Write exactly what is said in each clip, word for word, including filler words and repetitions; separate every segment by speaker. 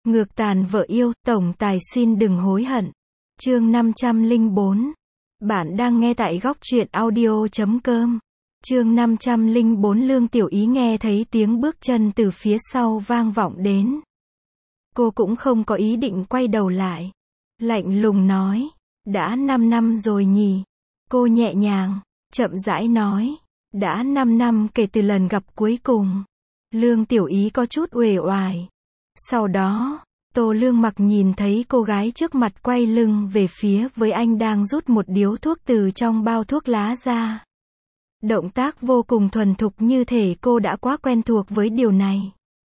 Speaker 1: Ngược tàn vợ yêu, tổng tài xin đừng hối hận. Chương năm trăm lẻ bốn. Bạn đang nghe tại góc truyện audio chấm com. Chương năm trăm lẻ bốn. Lương Tiểu Ý nghe thấy tiếng bước chân từ phía sau vang vọng đến. Cô cũng không có ý định quay đầu lại. Lạnh lùng nói, đã năm năm rồi nhỉ? Cô nhẹ nhàng, chậm rãi nói, đã năm năm kể từ lần gặp cuối cùng. Lương Tiểu Ý có chút uể oải. Sau đó, Tô Lương Mặc nhìn thấy cô gái trước mặt quay lưng về phía với anh đang rút một điếu thuốc từ trong bao thuốc lá ra. Động tác vô cùng thuần thục như thể cô đã quá quen thuộc với điều này.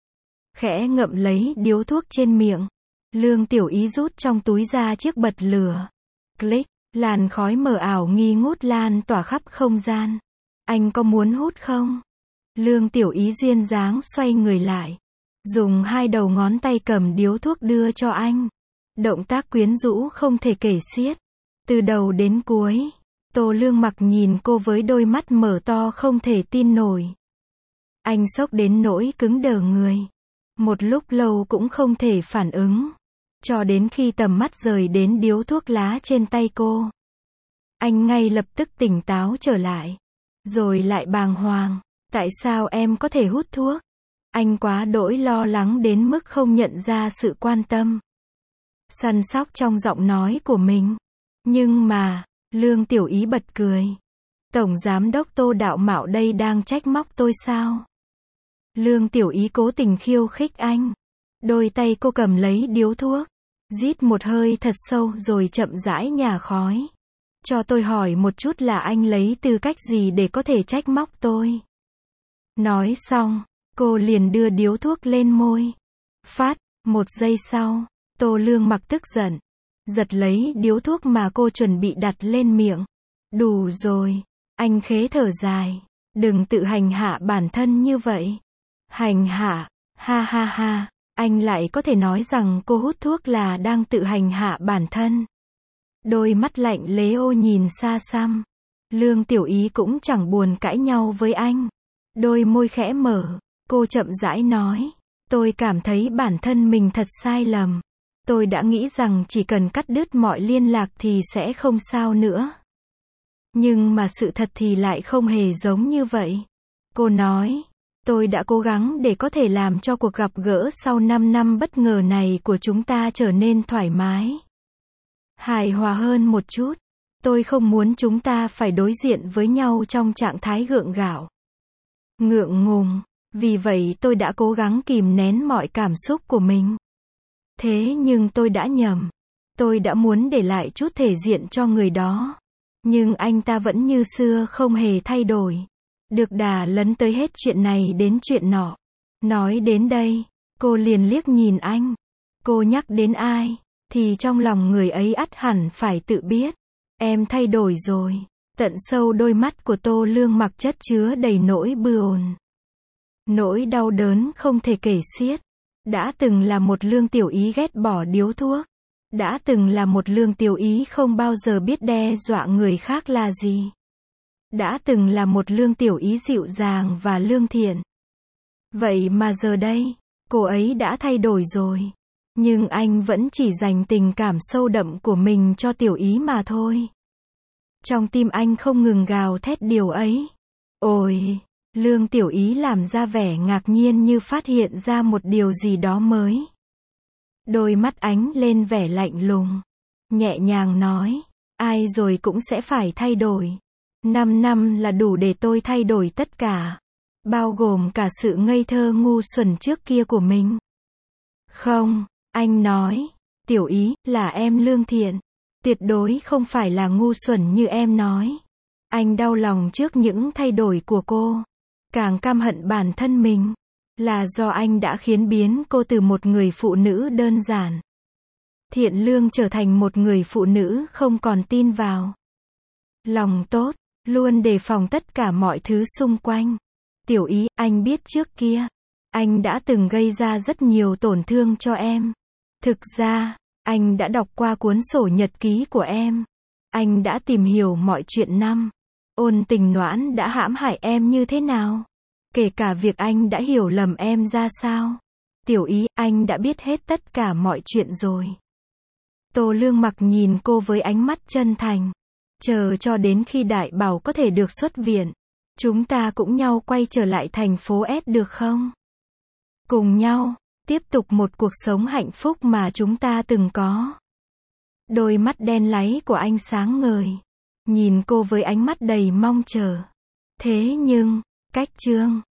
Speaker 1: Khẽ ngậm lấy điếu thuốc trên miệng, Lương Tiểu Ý rút trong túi ra chiếc bật lửa. Click, làn khói mờ ảo nghi ngút lan tỏa khắp không gian. Anh có muốn hút không? Lương Tiểu Ý duyên dáng xoay người lại, dùng hai đầu ngón tay cầm điếu thuốc đưa cho anh. Động tác quyến rũ không thể kể xiết. Từ đầu đến cuối, Tô Lương Mặc nhìn cô với đôi mắt mở to không thể tin nổi. Anh sốc đến nỗi cứng đờ người. Một lúc lâu cũng không thể phản ứng. Cho đến khi tầm mắt rời đến điếu thuốc lá trên tay cô, anh ngay lập tức tỉnh táo trở lại. Rồi lại bàng hoàng. Tại sao em có thể hút thuốc? Anh quá đỗi lo lắng đến mức không nhận ra sự quan tâm, săn sóc trong giọng nói của mình. Nhưng mà, Lương Tiểu Ý bật cười. Tổng giám đốc Tô đạo mạo đây đang trách móc tôi sao? Lương Tiểu Ý cố tình khiêu khích anh. Đôi tay cô cầm lấy điếu thuốc, rít một hơi thật sâu rồi chậm rãi nhả khói. Cho tôi hỏi một chút là anh lấy tư cách gì để có thể trách móc tôi? Nói xong, cô liền đưa điếu thuốc lên môi. Phát, một giây sau, Tô Lương Mặc tức giận, giật lấy điếu thuốc mà cô chuẩn bị đặt lên miệng. Đủ rồi, anh khế thở dài. Đừng tự hành hạ bản thân như vậy. Hành hạ, ha ha ha, anh lại có thể nói rằng cô hút thuốc là đang tự hành hạ bản thân. Đôi mắt lạnh lẽo nhìn xa xăm. Lương Tiểu Ý cũng chẳng buồn cãi nhau với anh. Đôi môi khẽ mở, cô chậm rãi nói, tôi cảm thấy bản thân mình thật sai lầm. Tôi đã nghĩ rằng chỉ cần cắt đứt mọi liên lạc thì sẽ không sao nữa. Nhưng mà sự thật thì lại không hề giống như vậy. Cô nói, tôi đã cố gắng để có thể làm cho cuộc gặp gỡ sau năm năm bất ngờ này của chúng ta trở nên thoải mái, hài hòa hơn một chút. Tôi không muốn chúng ta phải đối diện với nhau trong trạng thái gượng gạo, ngượng ngùng. Vì vậy tôi đã cố gắng kìm nén mọi cảm xúc của mình. Thế nhưng tôi đã nhầm. Tôi đã muốn để lại chút thể diện cho người đó. Nhưng anh ta vẫn như xưa không hề thay đổi. Được đà lấn tới hết chuyện này đến chuyện nọ. Nói đến đây, cô liền liếc nhìn anh. Cô nhắc đến ai, thì trong lòng người ấy ắt hẳn phải tự biết. Em thay đổi rồi. Tận sâu đôi mắt của Tô Lương Mặc chất chứa đầy nỗi bừa. Nỗi đau đớn không thể kể xiết. Đã từng là một Lương Tiểu Ý ghét bỏ điếu thuốc. Đã từng là một Lương Tiểu Ý không bao giờ biết đe dọa người khác là gì. Đã từng là một Lương Tiểu Ý dịu dàng và lương thiện. Vậy mà giờ đây, cô ấy đã thay đổi rồi. Nhưng anh vẫn chỉ dành tình cảm sâu đậm của mình cho Tiểu Ý mà thôi. Trong tim anh không ngừng gào thét điều ấy. Ôi, Lương Tiểu Ý làm ra vẻ ngạc nhiên như phát hiện ra một điều gì đó mới. Đôi mắt ánh lên vẻ lạnh lùng. Nhẹ nhàng nói, ai rồi cũng sẽ phải thay đổi. Năm năm là đủ để tôi thay đổi tất cả. Bao gồm cả sự ngây thơ ngu xuẩn trước kia của mình. Không, anh nói, Tiểu Ý, là em lương thiện. Tuyệt đối không phải là ngu xuẩn như em nói. Anh đau lòng trước những thay đổi của cô. Càng căm hận bản thân mình. Là do anh đã khiến biến cô từ một người phụ nữ đơn giản, thiện lương trở thành một người phụ nữ không còn tin vào. Lòng tốt, luôn đề phòng tất cả mọi thứ xung quanh. Tiểu Ý, anh biết trước kia, anh đã từng gây ra rất nhiều tổn thương cho em. Thực ra, anh đã đọc qua cuốn sổ nhật ký của em. Anh đã tìm hiểu mọi chuyện năm ôn tình noãn đã hãm hại em như thế nào. Kể cả việc anh đã hiểu lầm em ra sao. Tiểu Ý, anh đã biết hết tất cả mọi chuyện rồi. Tô Lương Mặc nhìn cô với ánh mắt chân thành. Chờ cho đến khi Đại Bảo có thể được xuất viện, chúng ta cũng nhau quay trở lại thành phố S được không? Cùng nhau, tiếp tục một cuộc sống hạnh phúc mà chúng ta từng có. Đôi mắt đen láy của anh sáng ngời, nhìn cô với ánh mắt đầy mong chờ. Thế nhưng, cách chương